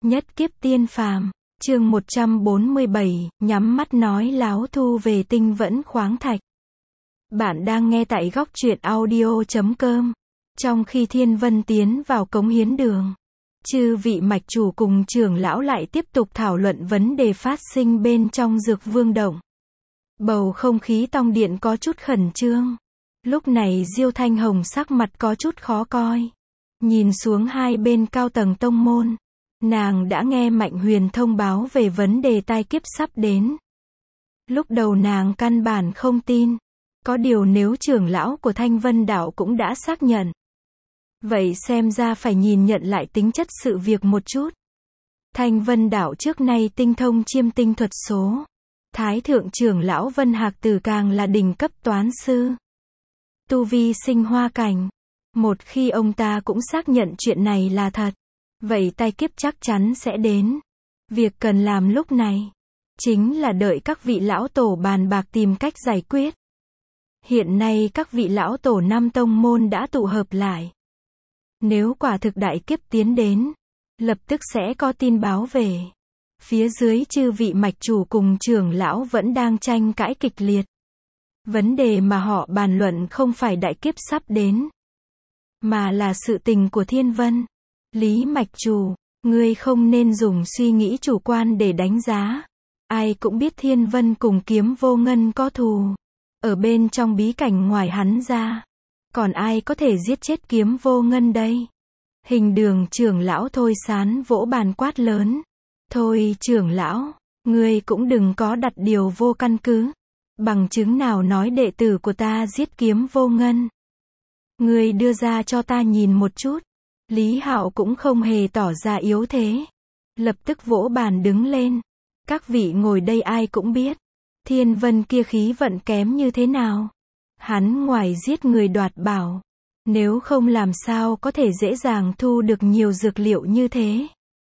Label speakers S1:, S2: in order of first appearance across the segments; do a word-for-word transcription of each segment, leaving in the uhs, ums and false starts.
S1: Nhất kiếp tiên phàm, chương một trăm bốn mươi bảy, nhắm mắt nói láo thu về tinh vẫn khoáng thạch. Bạn đang nghe tại góc truyện audio chấm com. Trong khi Thiên Vân tiến vào cống hiến đường, chư vị mạch chủ cùng trưởng lão lại tiếp tục thảo luận vấn đề phát sinh bên trong Dược Vương động. Bầu không khí tông điện có chút khẩn trương. Lúc này Diêu Thanh Hồng sắc mặt có chút khó coi. Nhìn xuống hai bên cao tầng tông môn, nàng đã nghe Mạnh Huyền thông báo về vấn đề tai kiếp sắp đến. Lúc đầu nàng căn bản không tin. Có điều nếu trưởng lão của Thanh Vân Đạo cũng đã xác nhận, vậy xem ra phải nhìn nhận lại tính chất sự việc một chút. Thanh Vân Đạo trước nay tinh thông chiêm tinh thuật số. Thái thượng trưởng lão Vân Hạc Tử càng là đỉnh cấp toán sư. Tu vi sinh hoa cảnh. Một khi ông ta cũng xác nhận chuyện này là thật, vậy tai kiếp chắc chắn sẽ đến. Việc cần làm lúc này chính là đợi các vị lão tổ bàn bạc tìm cách giải quyết. Hiện nay các vị lão tổ năm tông môn đã tụ hợp lại. Nếu quả thực đại kiếp tiến đến, lập tức sẽ có tin báo về. Phía dưới chư vị mạch chủ cùng trưởng lão vẫn đang tranh cãi kịch liệt. Vấn đề mà họ bàn luận không phải đại kiếp sắp đến, mà là sự tình của Thiên Vân. Lý mạch chủ, ngươi không nên dùng suy nghĩ chủ quan để đánh giá. Ai cũng biết Thiên Vân cùng Kiếm Vô Ngân có thù. Ở bên trong bí cảnh ngoài hắn ra, còn ai có thể giết chết Kiếm Vô Ngân đây? Hình đường trưởng lão Thôi Sán vỗ bàn quát lớn. Thôi trưởng lão, ngươi cũng đừng có đặt điều vô căn cứ. Bằng chứng nào nói đệ tử của ta giết Kiếm Vô Ngân? Ngươi đưa ra cho ta nhìn một chút. Lý Hạo cũng không hề tỏ ra yếu thế. Lập tức vỗ bàn đứng lên. Các vị ngồi đây ai cũng biết Thiên Vân kia khí vận kém như thế nào. Hắn ngoài giết người đoạt bảo, nếu không làm sao có thể dễ dàng thu được nhiều dược liệu như thế.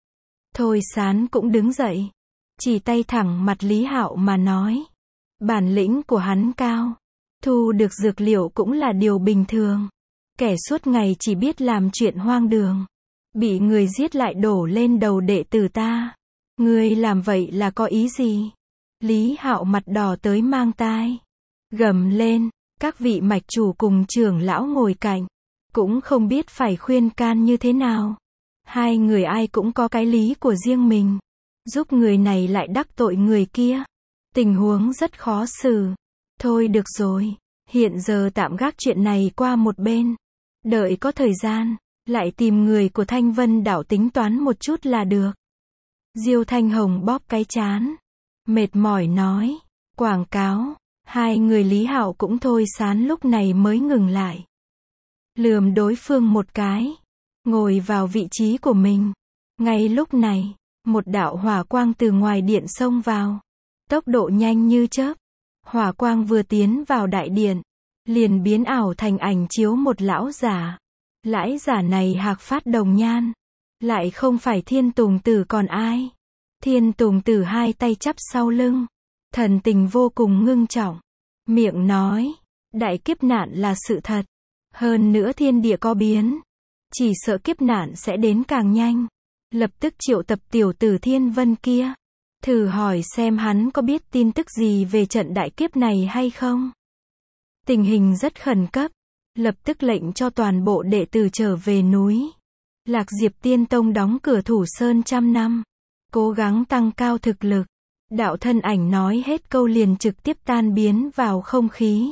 S1: Thôi Sán cũng đứng dậy, chỉ tay thẳng mặt Lý Hạo mà nói. Bản lĩnh của hắn cao, thu được dược liệu cũng là điều bình thường. Kẻ suốt ngày chỉ biết làm chuyện hoang đường, bị người giết lại đổ lên đầu đệ tử ta. Ngươi làm vậy là có ý gì? Lý Hạo mặt đỏ tới mang tai, gầm lên. Các vị mạch chủ cùng trưởng lão ngồi cạnh, cũng không biết phải khuyên can như thế nào. Hai người ai cũng có cái lý của riêng mình. Giúp người này lại đắc tội người kia. Tình huống rất khó xử. Thôi được rồi, hiện giờ tạm gác chuyện này qua một bên. Đợi có thời gian, lại tìm người của Thanh Vân Đạo tính toán một chút là được. Diêu Thanh Hồng bóp cái trán, mệt mỏi nói. Quảng cáo. Hai người Lý Hạo cũng Thôi Sán lúc này mới ngừng lại. Lườm đối phương một cái, ngồi vào vị trí của mình. Ngay lúc này, một đạo hỏa quang từ ngoài điện xông vào. Tốc độ nhanh như chớp. Hỏa quang vừa tiến vào đại điện, liền biến ảo thành ảnh chiếu một lão giả. Lão giả này hạc phát đồng nhan, lại không phải Thiên Tùng Tử còn ai. Thiên Tùng Tử hai tay chắp sau lưng, thần tình vô cùng ngưng trọng, miệng nói, đại kiếp nạn là sự thật. Hơn nữa thiên địa có biến, chỉ sợ kiếp nạn sẽ đến càng nhanh. Lập tức triệu tập tiểu tử Thiên Vân kia, thử hỏi xem hắn có biết tin tức gì về trận đại kiếp này hay không. Tình hình rất khẩn cấp, lập tức lệnh cho toàn bộ đệ tử trở về núi Lạc Diệp Tiên Tông đóng cửa thủ sơn trăm năm, cố gắng tăng cao thực lực. Đạo thân ảnh nói hết câu liền trực tiếp tan biến vào không khí.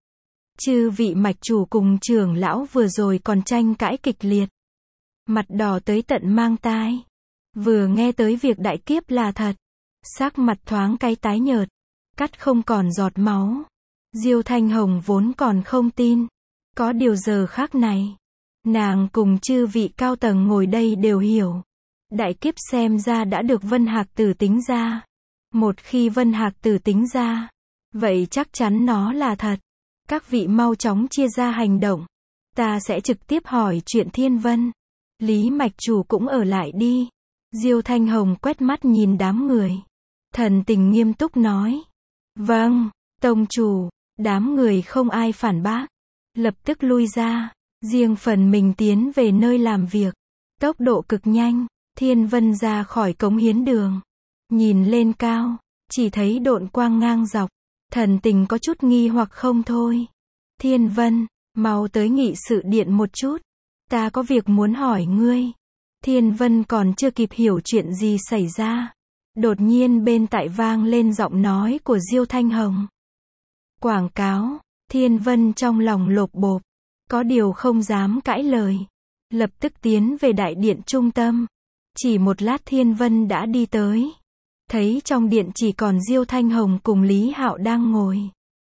S1: Chư vị mạch chủ cùng trưởng lão vừa rồi còn tranh cãi kịch liệt, mặt đỏ tới tận mang tai. Vừa nghe tới việc đại kiếp là thật, sắc mặt thoáng cái tái nhợt, cắt không còn giọt máu. Diêu Thanh Hồng vốn còn không tin, có điều giờ khác này, nàng cùng chư vị cao tầng ngồi đây đều hiểu. Đại kiếp xem ra đã được Vân Hạc Tử tính ra. Một khi Vân Hạc Tử tính ra, vậy chắc chắn nó là thật. Các vị mau chóng chia ra hành động. Ta sẽ trực tiếp hỏi chuyện Thiên Vân. Lý mạch chủ cũng ở lại đi. Diêu Thanh Hồng quét mắt nhìn đám người, thần tình nghiêm túc nói. Vâng, tông chủ. Đám người không ai phản bác, lập tức lui ra, riêng phần mình tiến về nơi làm việc. Tốc độ cực nhanh, Thiên Vân ra khỏi cống hiến đường. Nhìn lên cao, chỉ thấy độn quang ngang dọc. Thần tình có chút nghi hoặc không thôi. Thiên Vân, mau tới nghị sự điện một chút. Ta có việc muốn hỏi ngươi. Thiên Vân còn chưa kịp hiểu chuyện gì xảy ra. Đột nhiên bên tai vang lên giọng nói của Diêu Thanh Hồng. Quảng cáo. Thiên Vân trong lòng lột bột. Có điều không dám cãi lời. Lập tức tiến về đại điện trung tâm. Chỉ một lát Thiên Vân đã đi tới. Thấy trong điện chỉ còn Diêu Thanh Hồng cùng Lý Hạo đang ngồi.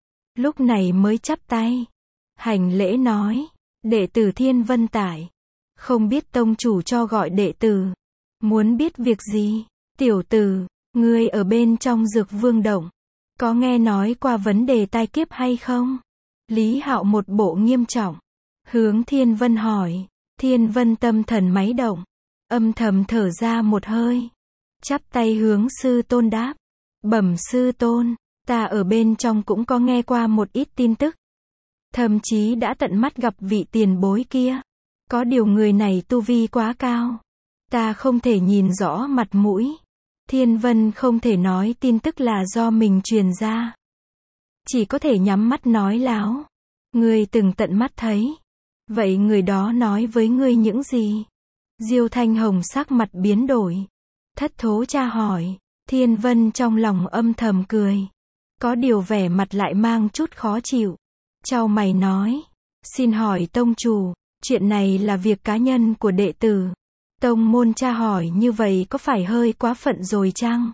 S1: Lúc này mới chắp tay. Hành lễ nói. Đệ tử Thiên Vân tải. Không biết tông chủ cho gọi đệ tử. Muốn biết việc gì? Tiểu tử, ngươi ở bên trong Dược Vương Động. Có nghe nói qua vấn đề tai kiếp hay không? Lý Hạo một bộ nghiêm trọng. Hướng Thiên Vân hỏi. Thiên Vân tâm thần máy động. Âm thầm thở ra một hơi. Chắp tay hướng sư tôn đáp. Bẩm sư tôn, ta ở bên trong cũng có nghe qua một ít tin tức. Thậm chí đã tận mắt gặp vị tiền bối kia. Có điều người này tu vi quá cao. Ta không thể nhìn rõ mặt mũi. Thiên Vân không thể nói tin tức là do mình truyền ra. Chỉ có thể nhắm mắt nói láo. Ngươi từng tận mắt thấy. Vậy người đó nói với ngươi những gì? Diêu Thanh Hồng sắc mặt biến đổi. Thất thố tra hỏi. Thiên Vân trong lòng âm thầm cười. Có điều vẻ mặt lại mang chút khó chịu. Chau mày nói. Xin hỏi tông chủ, chuyện này là việc cá nhân của đệ tử. Tông môn tra hỏi như vậy có phải hơi quá phận rồi chăng?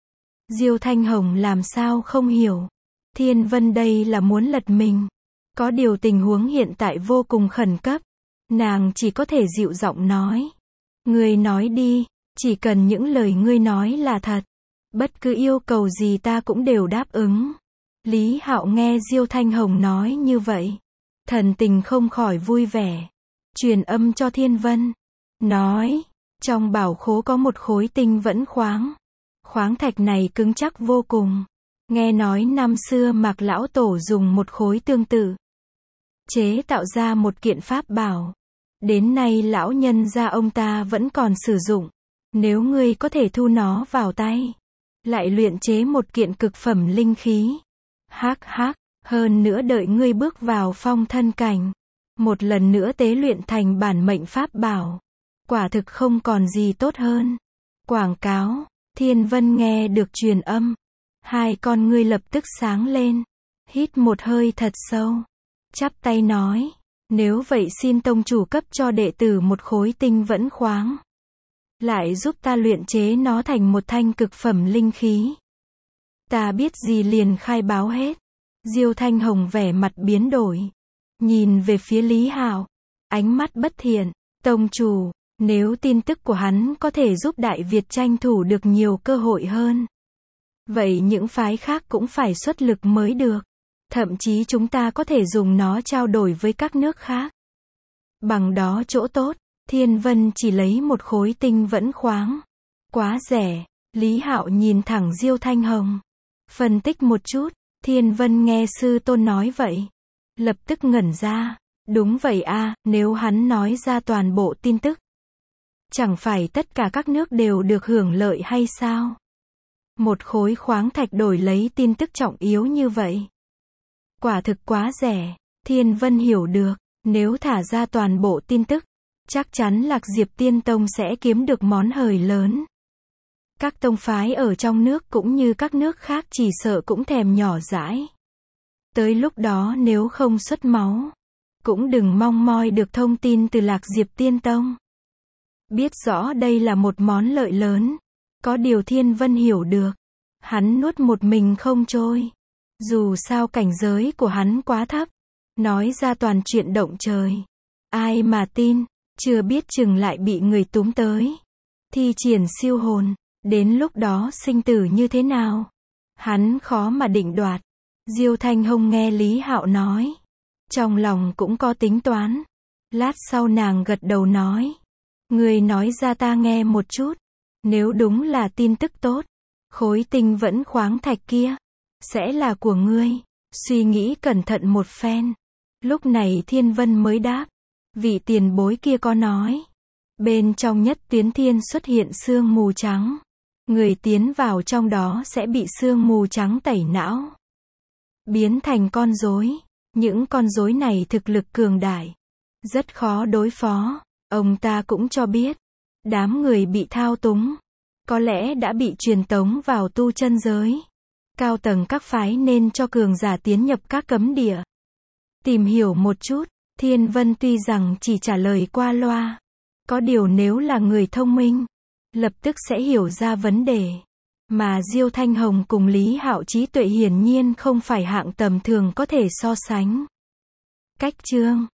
S1: Diêu Thanh Hồng làm sao không hiểu. Thiên Vân đây là muốn lật mình. Có điều tình huống hiện tại vô cùng khẩn cấp. Nàng chỉ có thể dịu giọng nói. Ngươi nói đi, chỉ cần những lời ngươi nói là thật. Bất cứ yêu cầu gì ta cũng đều đáp ứng. Lý Hạo nghe Diêu Thanh Hồng nói như vậy. Thần tình không khỏi vui vẻ. Truyền âm cho Thiên Vân. Nói, trong bảo khố có một khối tinh vẫn khoáng. Khoáng thạch này cứng chắc vô cùng. Nghe nói năm xưa Mạc Lão Tổ dùng một khối tương tự. Chế tạo ra một kiện pháp bảo. Đến nay lão nhân gia ông ta vẫn còn sử dụng. Nếu ngươi có thể thu nó vào tay. Lại luyện chế một kiện cực phẩm linh khí. Hắc hắc, hơn nữa đợi ngươi bước vào phong thân cảnh. Một lần nữa tế luyện thành bản mệnh pháp bảo. Quả thực không còn gì tốt hơn. Quảng cáo. Thiên Vân nghe được truyền âm. Hai con ngươi lập tức sáng lên. Hít một hơi thật sâu. Chắp tay nói. Nếu vậy xin tông chủ cấp cho đệ tử một khối tinh vẫn khoáng. Lại giúp ta luyện chế nó thành một thanh cực phẩm linh khí. Ta biết gì liền khai báo hết. Diêu Thanh Hồng vẻ mặt biến đổi. Nhìn về phía Lý Hạo. Ánh mắt bất thiện. Tông chủ, nếu tin tức của hắn có thể giúp Đại Việt tranh thủ được nhiều cơ hội hơn. Vậy những phái khác cũng phải xuất lực mới được. Thậm chí chúng ta có thể dùng nó trao đổi với các nước khác. Bằng đó chỗ tốt, Thiên Vân chỉ lấy một khối tinh vẫn khoáng. Quá rẻ. Lý Hạo nhìn thẳng Diêu Thanh Hồng. Phân tích một chút, Thiên Vân nghe sư tôn nói vậy. Lập tức ngẩn ra. Đúng vậy a, nếu hắn nói ra toàn bộ tin tức. Chẳng phải tất cả các nước đều được hưởng lợi hay sao? Một khối khoáng thạch đổi lấy tin tức trọng yếu như vậy. Quả thực quá rẻ. Thiên Vân hiểu được, nếu thả ra toàn bộ tin tức, chắc chắn Lạc Diệp Tiên Tông sẽ kiếm được món hời lớn. Các tông phái ở trong nước cũng như các nước khác chỉ sợ cũng thèm nhỏ dãi. Tới lúc đó nếu không xuất máu, cũng đừng mong moi được thông tin từ Lạc Diệp Tiên Tông. Biết rõ đây là một món lợi lớn. Có điều Thiên Vân hiểu được. Hắn nuốt một mình không trôi. Dù sao cảnh giới của hắn quá thấp. Nói ra toàn chuyện động trời. Ai mà tin, chưa biết chừng lại bị người túm tới. Thi triển siêu hồn. Đến lúc đó sinh tử như thế nào? Hắn khó mà định đoạt. Diêu Thanh Hồng nghe Lý Hạo nói. Trong lòng cũng có tính toán. Lát sau nàng gật đầu nói. Người nói ra ta nghe một chút. Nếu đúng là tin tức tốt, khối tinh vẫn khoáng thạch kia sẽ là của ngươi. Suy nghĩ cẩn thận một phen. Lúc này Thiên Vân mới đáp. Vị tiền bối kia có nói. Bên trong nhất tuyến thiên xuất hiện sương mù trắng. Người tiến vào trong đó sẽ bị sương mù trắng tẩy não, biến thành con rối. Những con rối này thực lực cường đại, rất khó đối phó. Ông ta cũng cho biết, đám người bị thao túng, có lẽ đã bị truyền tống vào tu chân giới. Cao tầng các phái nên cho cường giả tiến nhập các cấm địa. Tìm hiểu một chút, Thiên Vân tuy rằng chỉ trả lời qua loa, có điều nếu là người thông minh, lập tức sẽ hiểu ra vấn đề. Mà Diêu Thanh Hồng cùng Lý Hạo trí tuệ hiển nhiên không phải hạng tầm thường có thể so sánh. Cách chương